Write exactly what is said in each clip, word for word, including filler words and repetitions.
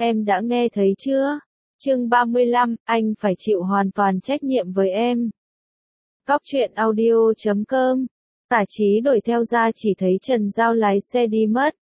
Em đã nghe thấy chưa? Chương ba mươi lăm, anh phải chịu hoàn toàn trách nhiệm với em. Cóc truyện audio chấm com. Tả Chí đổi theo ra chỉ thấy Trần Giao lái xe đi mất.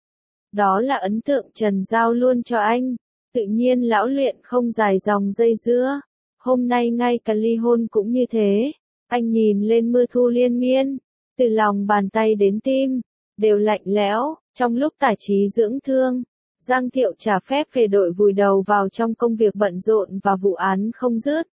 Đó là ấn tượng Trần Giao luôn cho anh. Tự nhiên lão luyện không dài dòng dây dưa. Hôm nay ngay cả ly hôn cũng như thế. Anh nhìn lên mưa thu liên miên. Từ lòng bàn tay đến tim. Đều lạnh lẽo. Trong lúc Tả Chí dưỡng thương, Giang Thiệu trả phép về đội vùi đầu vào trong công việc bận rộn và vụ án không dứt.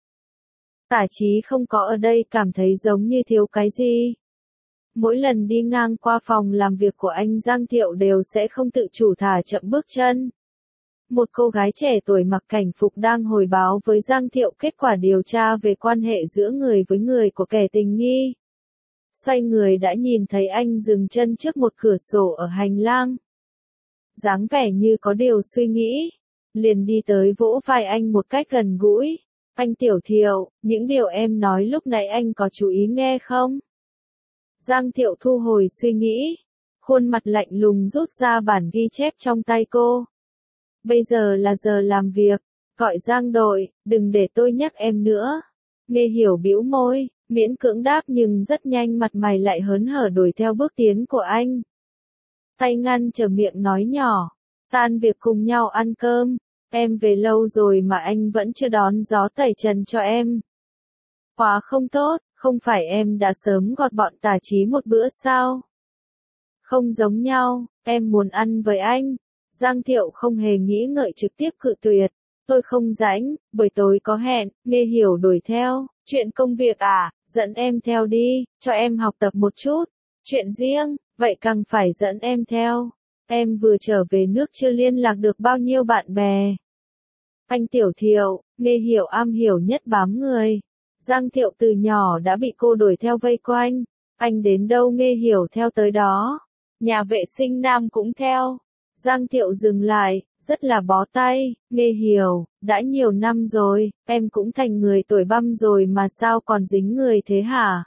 Tả Chí không có ở đây cảm thấy giống như thiếu cái gì. Mỗi lần đi ngang qua phòng làm việc của anh Giang Thiệu đều sẽ không tự chủ thả chậm bước chân. Một cô gái trẻ tuổi mặc cảnh phục đang hồi báo với Giang Thiệu kết quả điều tra về quan hệ giữa người với người của kẻ tình nghi. Xoay người đã nhìn thấy anh dừng chân trước một cửa sổ ở hành lang. Dáng vẻ như có điều suy nghĩ, liền đi tới vỗ vai anh một cách gần gũi. Anh Tiểu Thiệu, những điều em nói lúc nãy anh có chú ý nghe không? Giang Thiệu thu hồi suy nghĩ, khuôn mặt lạnh lùng rút ra bản ghi chép trong tay cô. Bây giờ là giờ làm việc, gọi Giang đội, đừng để tôi nhắc em nữa. Nghe Hiểu bĩu môi, miễn cưỡng đáp nhưng rất nhanh mặt mày lại hớn hở đuổi theo bước tiến của anh. Tay ngăn trở miệng nói nhỏ, tan việc cùng nhau ăn cơm, em về lâu rồi mà anh vẫn chưa đón gió tẩy trần cho em. Quá không tốt, không phải em đã sớm gọt bọn Tả Chí một bữa sao? Không giống nhau, em muốn ăn với anh. Giang Thiệu không hề nghĩ ngợi trực tiếp cự tuyệt. Tôi không rảnh, buổi tối có hẹn. Nghe Hiểu đuổi theo. Chuyện công việc à, dẫn em theo đi, cho em học tập một chút. Chuyện riêng, vậy càng phải dẫn em theo. Em vừa trở về nước chưa liên lạc được bao nhiêu bạn bè. Anh Tiểu Thiệu, Nghe Hiểu am hiểu nhất bám người. Giang Thiệu từ nhỏ đã bị cô đuổi theo vây quanh. Anh đến đâu Nghe Hiểu theo tới đó. Nhà vệ sinh nam cũng theo. Giang Thiệu dừng lại, rất là bó tay. Nghe Hiểu, đã nhiều năm rồi, em cũng thành người tuổi băm rồi mà sao còn dính người thế hả?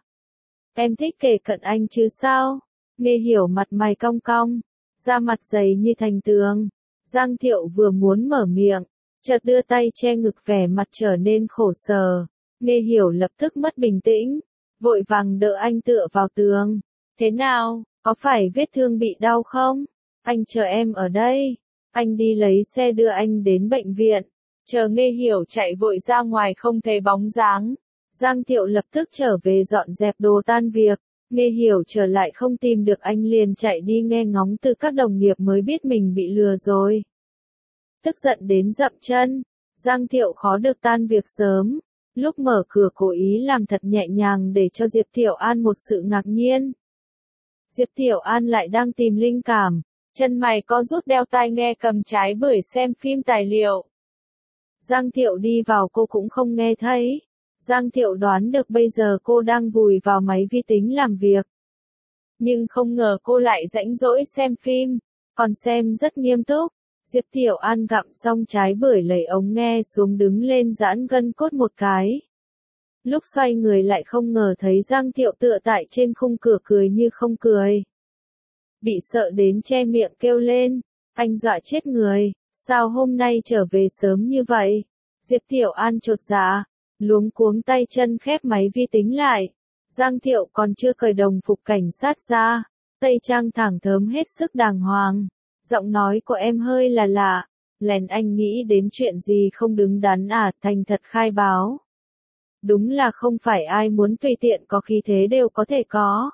Em thích kề cận anh chứ sao? Nghe Hiểu mặt mày cong cong, da mặt dày như thành tường. Giang Thiệu vừa muốn mở miệng, chợt đưa tay che ngực vẻ mặt trở nên khổ sở. Nghe Hiểu lập tức mất bình tĩnh, vội vàng đỡ anh tựa vào tường. Thế nào, có phải vết thương bị đau không? Anh chờ em ở đây. Anh đi lấy xe đưa anh đến bệnh viện. Chờ Nghe Hiểu chạy vội ra ngoài không thấy bóng dáng. Giang Thiệu lập tức trở về dọn dẹp đồ tan việc. Nghe Hiểu trở lại không tìm được anh liền chạy đi nghe ngóng từ các đồng nghiệp mới biết mình bị lừa rồi. Tức giận đến dậm chân. Giang Thiệu khó được tan việc sớm. Lúc mở cửa cố ý làm thật nhẹ nhàng để cho Diệp Thiệu An một sự ngạc nhiên. Diệp Thiệu An lại đang tìm linh cảm. Chân mày co rút đeo tai nghe cầm trái bưởi xem phim tài liệu. Giang Thiệu đi vào cô cũng không nghe thấy. Giang Thiệu đoán được bây giờ cô đang vùi vào máy vi tính làm việc. Nhưng không ngờ cô lại rãnh rỗi xem phim, còn xem rất nghiêm túc. Diệp Thiệu An gặm xong trái bưởi lấy ống nghe xuống đứng lên giãn gân cốt một cái. Lúc xoay người lại không ngờ thấy Giang Thiệu tựa tại trên khung cửa cười như không cười. Bị sợ đến che miệng kêu lên, anh dọa chết người, sao hôm nay trở về sớm như vậy? Diệp Thiệu An chột dạ, luống cuống tay chân khép máy vi tính lại. Giang Thiệu còn chưa cởi đồng phục cảnh sát ra, tây trang thẳng thớm hết sức đàng hoàng. Giọng nói của em hơi là lạ, lèn anh nghĩ đến chuyện gì không đứng đắn à, thành thật khai báo. Đúng là không phải ai muốn tùy tiện có khí thế đều có thể có.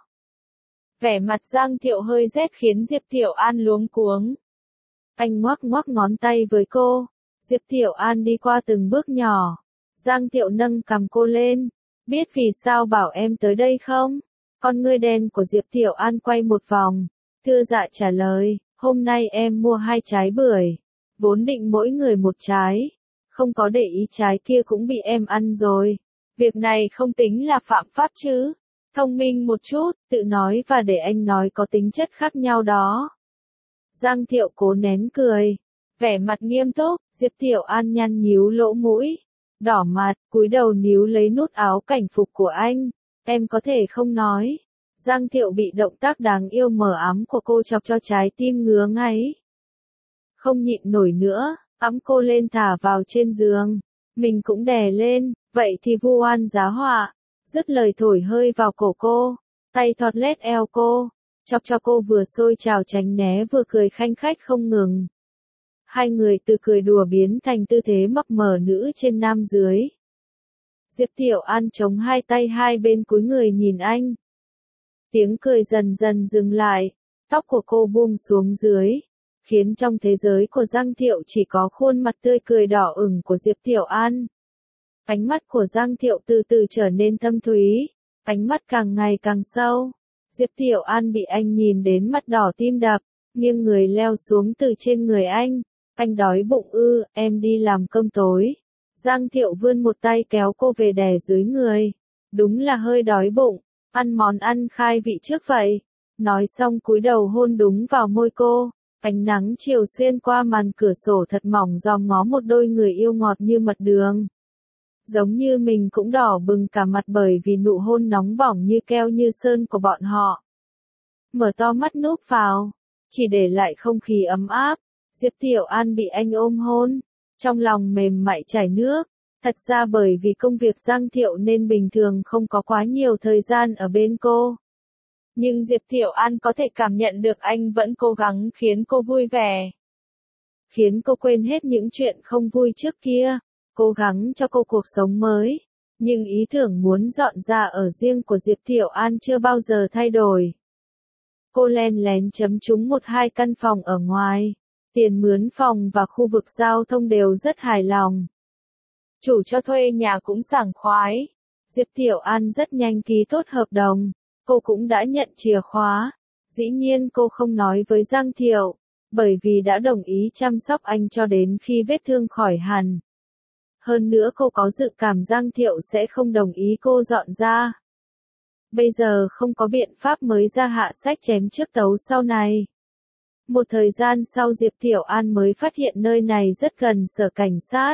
Vẻ mặt Giang Thiệu hơi rét khiến Diệp Thiệu An luống cuống. Anh ngoắc ngoắc ngón tay với cô. Diệp Thiệu An đi qua từng bước nhỏ. Giang Thiệu nâng cằm cô lên. Biết vì sao bảo em tới đây không? Con ngươi đen của Diệp Thiệu An quay một vòng. Thưa dạ trả lời, hôm nay em mua hai trái bưởi. Vốn định mỗi người một trái. Không có để ý trái kia cũng bị em ăn rồi. Việc này không tính là phạm pháp chứ? Thông minh một chút, tự nói và để anh nói có tính chất khác nhau đó. Giang Thiệu cố nén cười. Vẻ mặt nghiêm túc, Diệp Thiệu An nhăn nhíu lỗ mũi. Đỏ mặt, cúi đầu níu lấy nút áo cảnh phục của anh. Em có thể không nói. Giang Thiệu bị động tác đáng yêu mờ ám của cô chọc cho trái tim ngứa ngáy. Không nhịn nổi nữa, ẵm cô lên thả vào trên giường. Mình cũng đè lên, vậy thì vu oan giá họa. Dứt lời thổi hơi vào cổ cô, tay thọt lết eo cô, chọc cho cô vừa xôi trào tránh né vừa cười khanh khách không ngừng. Hai người từ cười đùa biến thành tư thế mập mờ nữ trên nam dưới. Diệp Tiểu An chống hai tay hai bên cúi người nhìn anh. Tiếng cười dần dần dừng lại, tóc của cô buông xuống dưới, khiến trong thế giới của Giang Thiệu chỉ có khuôn mặt tươi cười đỏ ửng của Diệp Tiểu An. Ánh mắt của Giang Thiệu từ từ trở nên thâm thúy, ánh mắt càng ngày càng sâu. Diệp Tiểu An bị anh nhìn đến mắt đỏ tim đập, nghiêng người leo xuống từ trên người anh. Anh đói bụng ư, em đi làm cơm tối. Giang Thiệu vươn một tay kéo cô về đè dưới người. Đúng là hơi đói bụng, ăn món ăn khai vị trước vậy. Nói xong cúi đầu hôn đúng vào môi cô. Ánh nắng chiều xuyên qua màn cửa sổ thật mỏng dòm ngó một đôi người yêu ngọt như mật đường. Giống như mình cũng đỏ bừng cả mặt bởi vì nụ hôn nóng bỏng như keo như sơn của bọn họ. Mở to mắt núp vào, chỉ để lại không khí ấm áp. Diệp Tiểu An bị anh ôm hôn, trong lòng mềm mại chảy nước. Thật ra bởi vì công việc Giang Thiệu nên bình thường không có quá nhiều thời gian ở bên cô. Nhưng Diệp Tiểu An có thể cảm nhận được anh vẫn cố gắng khiến cô vui vẻ. Khiến cô quên hết những chuyện không vui trước kia, cố gắng cho cô cuộc sống mới. Nhưng ý tưởng muốn dọn ra ở riêng của Diệp Tiểu An chưa bao giờ thay đổi. Cô len lén chấm trúng một hai căn phòng ở ngoài. Tiền mướn phòng và khu vực giao thông đều rất hài lòng. Chủ cho thuê nhà cũng sảng khoái. Diệp Tiểu An rất nhanh ký tốt hợp đồng. Cô cũng đã nhận chìa khóa. Dĩ nhiên cô không nói với Giang Thiệu, bởi vì đã đồng ý chăm sóc anh cho đến khi vết thương khỏi hẳn. Hơn nữa cô có dự cảm Giang Thiệu sẽ không đồng ý cô dọn ra. Bây giờ không có biện pháp mới ra hạ sách chém trước tấu sau này. Một thời gian sau Diệp Tiểu An mới phát hiện nơi này rất gần sở cảnh sát.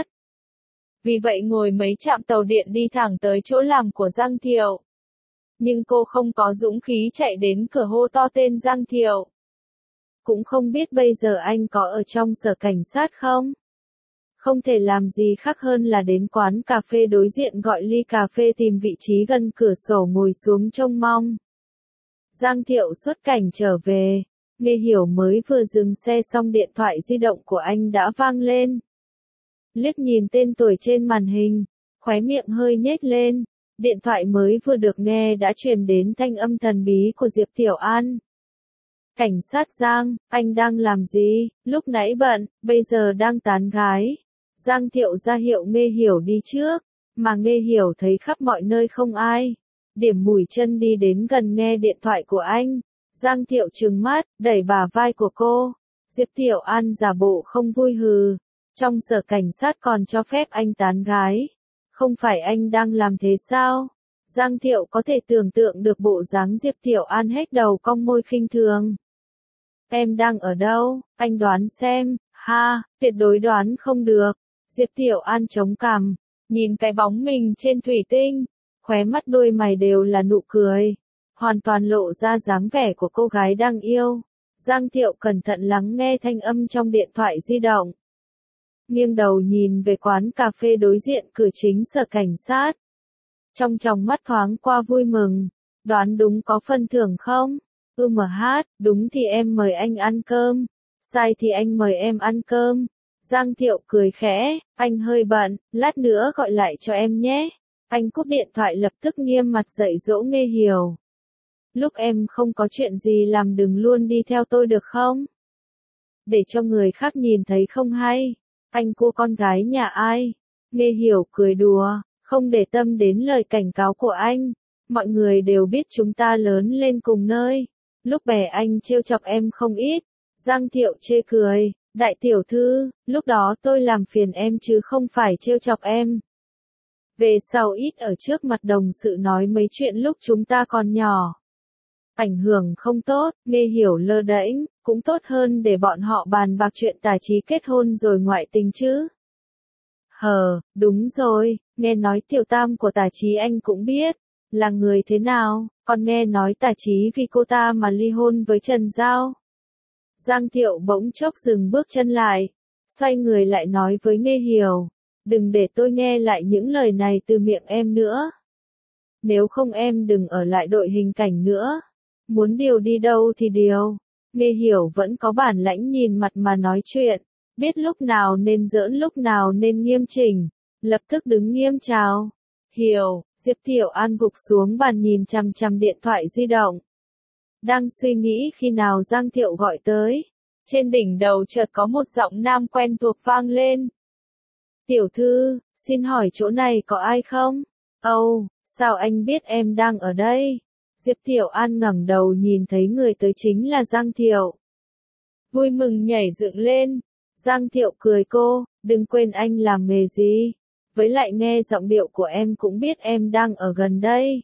Vì vậy ngồi mấy trạm tàu điện đi thẳng tới chỗ làm của Giang Thiệu. Nhưng cô không có dũng khí chạy đến cửa hô to tên Giang Thiệu. Cũng không biết bây giờ anh có ở trong sở cảnh sát không? Không thể làm gì khác hơn là đến quán cà phê đối diện gọi ly cà phê tìm vị trí gần cửa sổ ngồi xuống trông mong. Giang Thiệu xuất cảnh trở về. Nghe Hiểu mới vừa dừng xe xong điện thoại di động của anh đã vang lên. Liếc nhìn tên tuổi trên màn hình, khóe miệng hơi nhếch lên. Điện thoại mới vừa được nghe đã truyền đến thanh âm thần bí của Diệp Tiểu An. Cảnh sát Giang, anh đang làm gì? Lúc nãy bận, bây giờ đang tán gái. Giang Thiệu ra hiệu Nghe Hiểu đi trước, mà Nghe Hiểu thấy khắp mọi nơi không ai. Điểm mũi chân đi đến gần nghe điện thoại của anh. Giang Thiệu trừng mắt, đẩy bả vai của cô. Diệp Tiểu An giả bộ không vui hừ. Trong sở cảnh sát còn cho phép anh tán gái. Không phải anh đang làm thế sao? Giang Thiệu có thể tưởng tượng được bộ dáng Diệp Tiểu An hết đầu cong môi khinh thường. Em đang ở đâu? Anh đoán xem. Ha, tuyệt đối đoán không được. Diệp Tiểu An chống cằm, nhìn cái bóng mình trên thủy tinh. Khóe mắt đôi mày đều là nụ cười. Hoàn toàn lộ ra dáng vẻ của cô gái đang yêu. Giang Thiệu cẩn thận lắng nghe thanh âm trong điện thoại di động. Nghiêng đầu nhìn về quán cà phê đối diện cửa chính sở cảnh sát. Trong tròng mắt thoáng qua vui mừng. Đoán đúng có phần thưởng không? Ừ mà hát, đúng thì em mời anh ăn cơm. Sai thì anh mời em ăn cơm. Giang Thiệu cười khẽ, anh hơi bận, lát nữa gọi lại cho em nhé. Anh cúp điện thoại lập tức nghiêm mặt dạy dỗ Nghe Hiểu. Lúc em không có chuyện gì làm đừng luôn đi theo tôi được không? Để cho người khác nhìn thấy không hay. Anh cua con gái nhà ai? Nghe Hiểu cười đùa, không để tâm đến lời cảnh cáo của anh. Mọi người đều biết chúng ta lớn lên cùng nơi. Lúc bè anh trêu chọc em không ít. Giang Thiệu chê cười, đại tiểu thư, lúc đó tôi làm phiền em chứ không phải trêu chọc em. Về sau ít ở trước mặt đồng sự nói mấy chuyện lúc chúng ta còn nhỏ. Ảnh hưởng không tốt, Nghe Hiểu lơ đễnh, cũng tốt hơn để bọn họ bàn bạc chuyện tài trí kết hôn rồi ngoại tình chứ. Hờ, đúng rồi, nghe nói tiểu tam của tài trí anh cũng biết, là người thế nào, còn nghe nói tài trí vì cô ta mà ly hôn với Trần Giao. Giang Thiệu bỗng chốc dừng bước chân lại, xoay người lại nói với Nghe Hiểu, đừng để tôi nghe lại những lời này từ miệng em nữa. Nếu không em đừng ở lại đội hình cảnh nữa. Muốn điều đi đâu thì điều. Nghe Hiểu vẫn có bản lãnh nhìn mặt mà nói chuyện, biết lúc nào nên giỡn lúc nào nên nghiêm chỉnh, lập tức đứng nghiêm chào. Hiểu, Diệp Tiểu An gục xuống bàn nhìn chằm chằm điện thoại di động. Đang suy nghĩ khi nào Giang Thiệu gọi tới. Trên đỉnh đầu chợt có một giọng nam quen thuộc vang lên. Tiểu thư, xin hỏi chỗ này có ai không? Âu, oh, sao anh biết em đang ở đây? Diệp Tiểu An ngẩng đầu nhìn thấy người tới chính là Giang Thiệu. Vui mừng nhảy dựng lên. Giang Thiệu cười cô, đừng quên anh làm nghề gì. Với lại nghe giọng điệu của em cũng biết em đang ở gần đây.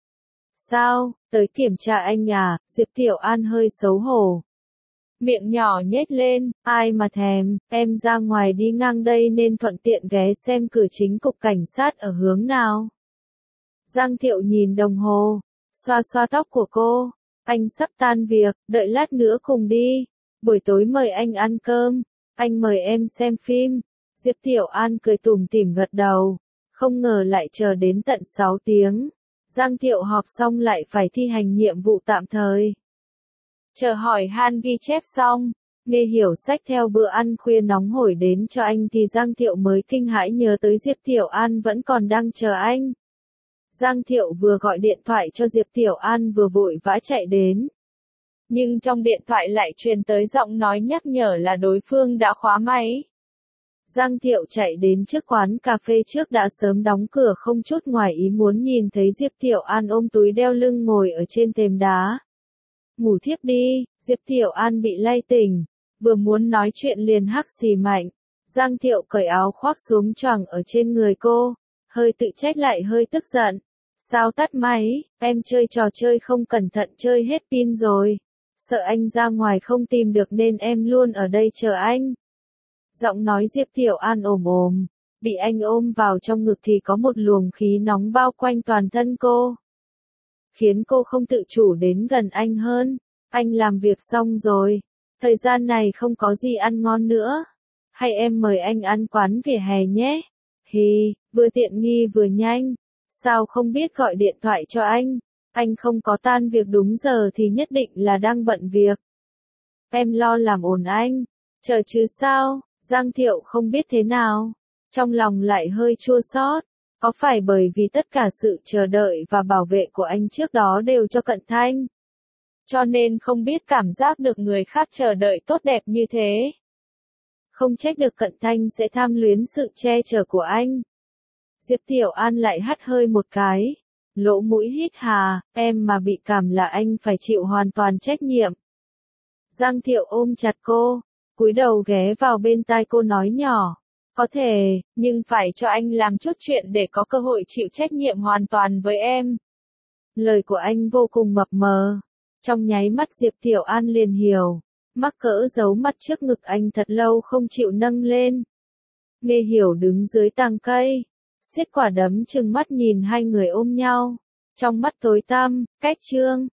Sao, tới kiểm tra anh à? Diệp Tiểu An hơi xấu hổ. Miệng nhỏ nhếch lên, ai mà thèm, em ra ngoài đi ngang đây nên thuận tiện ghé xem cửa chính cục cảnh sát ở hướng nào. Giang Thiệu nhìn đồng hồ, xoa xoa tóc của cô, anh sắp tan việc, đợi lát nữa cùng đi, buổi tối mời anh ăn cơm, anh mời em xem phim. Diệp Tiểu An cười tủm tỉm gật đầu, không ngờ lại chờ đến tận sáu tiếng. Giang Thiệu họp xong lại phải thi hành nhiệm vụ tạm thời. Chờ hỏi han ghi chép xong, Nghe Hiểu xách theo bữa ăn khuya nóng hổi đến cho anh thì Giang Thiệu mới kinh hãi nhớ tới Diệp Tiểu An vẫn còn đang chờ anh. Giang Thiệu vừa gọi điện thoại cho Diệp Tiểu An vừa vội vã chạy đến. Nhưng trong điện thoại lại truyền tới giọng nói nhắc nhở là đối phương đã khóa máy. Giang Thiệu chạy đến trước quán cà phê trước đã sớm đóng cửa không chút ngoài ý muốn nhìn thấy Diệp Tiểu An ôm túi đeo lưng ngồi ở trên thềm đá. Ngủ thiếp đi, Diệp Tiểu An bị lay tỉnh, vừa muốn nói chuyện liền hắc xì mạnh. Giang Thiệu cởi áo khoác xuống choàng ở trên người cô, hơi tự trách lại hơi tức giận. Sao tắt máy, em chơi trò chơi không cẩn thận chơi hết pin rồi. Sợ anh ra ngoài không tìm được nên em luôn ở đây chờ anh. Giọng nói Diệp Tiểu An ồm ồm, bị anh ôm vào trong ngực thì có một luồng khí nóng bao quanh toàn thân cô. Khiến cô không tự chủ đến gần anh hơn. Anh làm việc xong rồi, thời gian này không có gì ăn ngon nữa. Hay em mời anh ăn quán vỉa hè nhé. Hì, vừa tiện nghi vừa nhanh. Sao không biết gọi điện thoại cho anh? Anh không có tan việc đúng giờ thì nhất định là đang bận việc. Em lo làm ồn anh. Chờ chứ sao? Giang Thiệu không biết thế nào. Trong lòng lại hơi chua xót. Có phải bởi vì tất cả sự chờ đợi và bảo vệ của anh trước đó đều cho Cận Thanh? Cho nên không biết cảm giác được người khác chờ đợi tốt đẹp như thế. Không trách được Cận Thanh sẽ tham luyến sự che chở của anh. Diệp Tiểu An lại hắt hơi một cái. Lỗ mũi hít hà, em mà bị cảm là anh phải chịu hoàn toàn trách nhiệm. Giang Thiệu ôm chặt cô, cúi đầu ghé vào bên tai cô nói nhỏ. Có thể, nhưng phải cho anh làm chút chuyện để có cơ hội chịu trách nhiệm hoàn toàn với em. Lời của anh vô cùng mập mờ. Trong nháy mắt Diệp Tiểu An liền hiểu. Mắc cỡ giấu mặt trước ngực anh thật lâu không chịu nâng lên. Nghe Hiểu đứng dưới tàng cây. Xiết quả đấm trừng mắt nhìn hai người ôm nhau. Trong mắt tối tăm, cách trương.